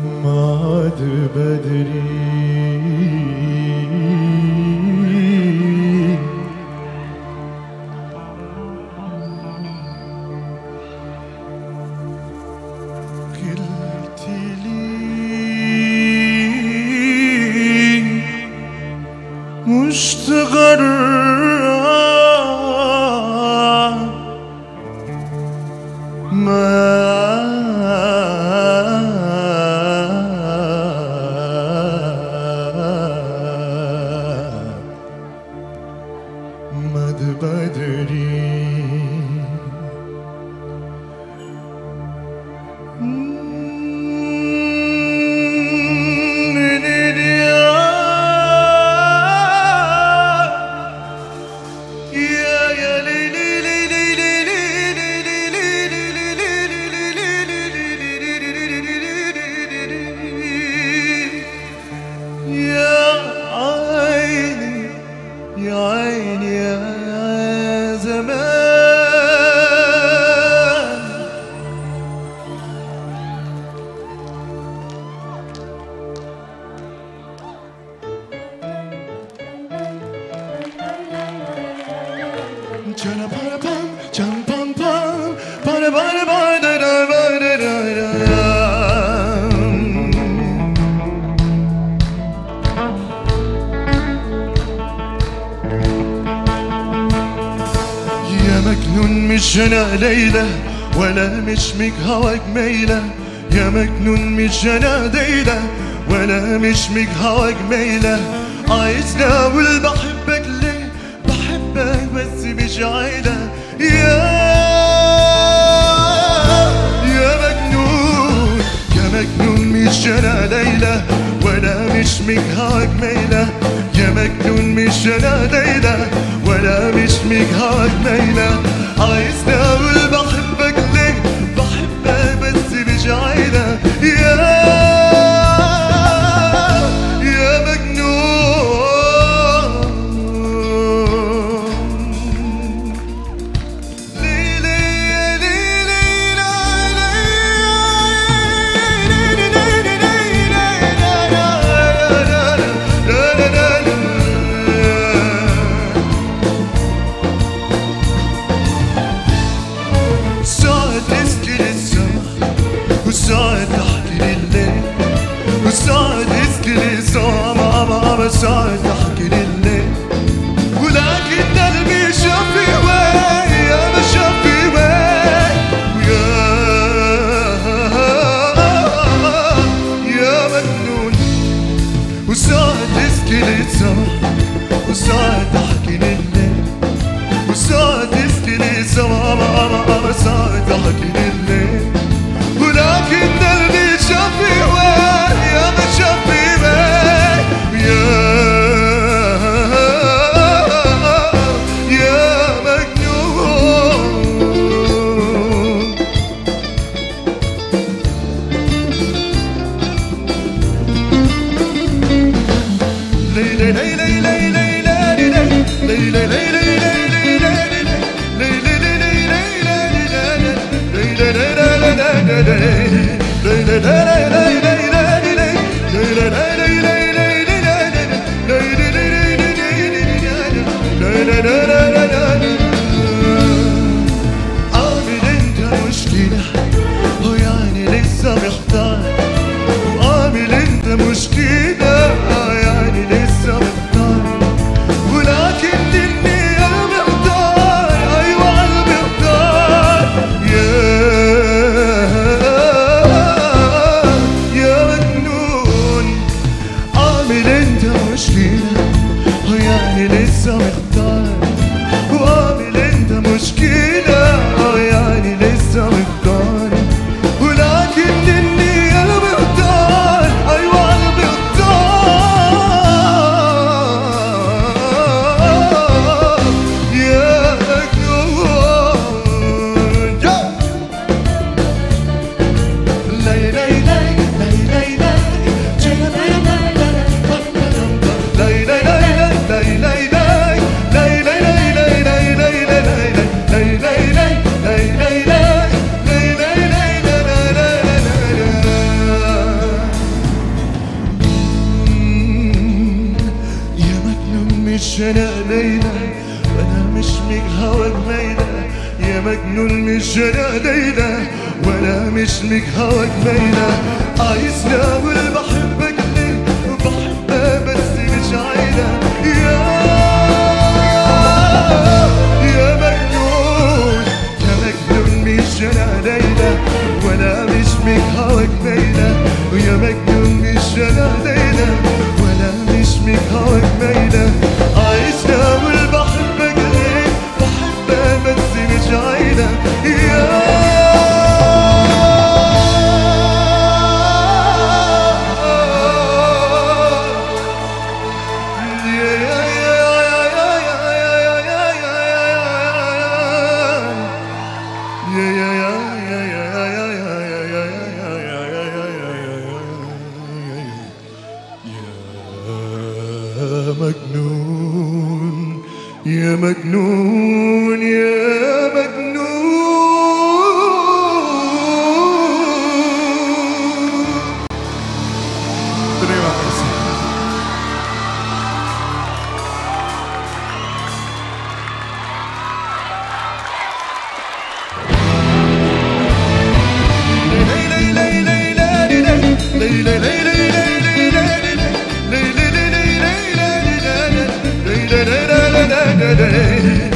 ماد بدري قلت لي مشتغل مد بدري يا عيني يا زمان جانا بارا بام جام بام بام بارا بارا بارا بارا بارا مجنون مش انا ليلى ولا مش ميك هواك ميلة يا مجنون مش انا ليلى ولا مش ميك هواك ميلة عايزني اقول بحبك ليه بحبك بس مش عايلة يا مجنون مش انا ليلى ولا مش ميك هواك ميلة يا مجنون مش انا ليلى ولا مش ميك هواك ميلة عايزني اقول بحبك ليه بحبك بس مش عايلة يا مجنون ليلي وساعد تحكي لليل وساعد اسكلي صامة ساعد تحكي لليل ولكن قلبي شافي وين يا ما شافي وين يا مجنون وساعد اسكلي صامة وساعد تحكي لليل وساعد اسكلي صامة ساعد تحكي لليل ولكن قلبي شافي وين يا ما شافي وين يا مجنون ليلي ليلي ليلي ليلي ليلي عامل انت مشكلة ويعني لسه محتار وعامل انت مشكلة يعني لسه محتار ولكن اني قلبي اختار ايوه قلبي اختار مجنون مش انا ليلى وانا مش ليك هواك ميلة. عايزني اقول بحبك ليه بحبها بس مش عايلة. يا مجنون مش انا ليلى وانا مش ليك هواك ميلة. يا مجنون مش انا ليلى وانا مش ليك هواك ميلة. عايزني اقول بحبك ليه بحبها بس مش عايلة. يا مجنون يا مجنون يا مجنون. Hey,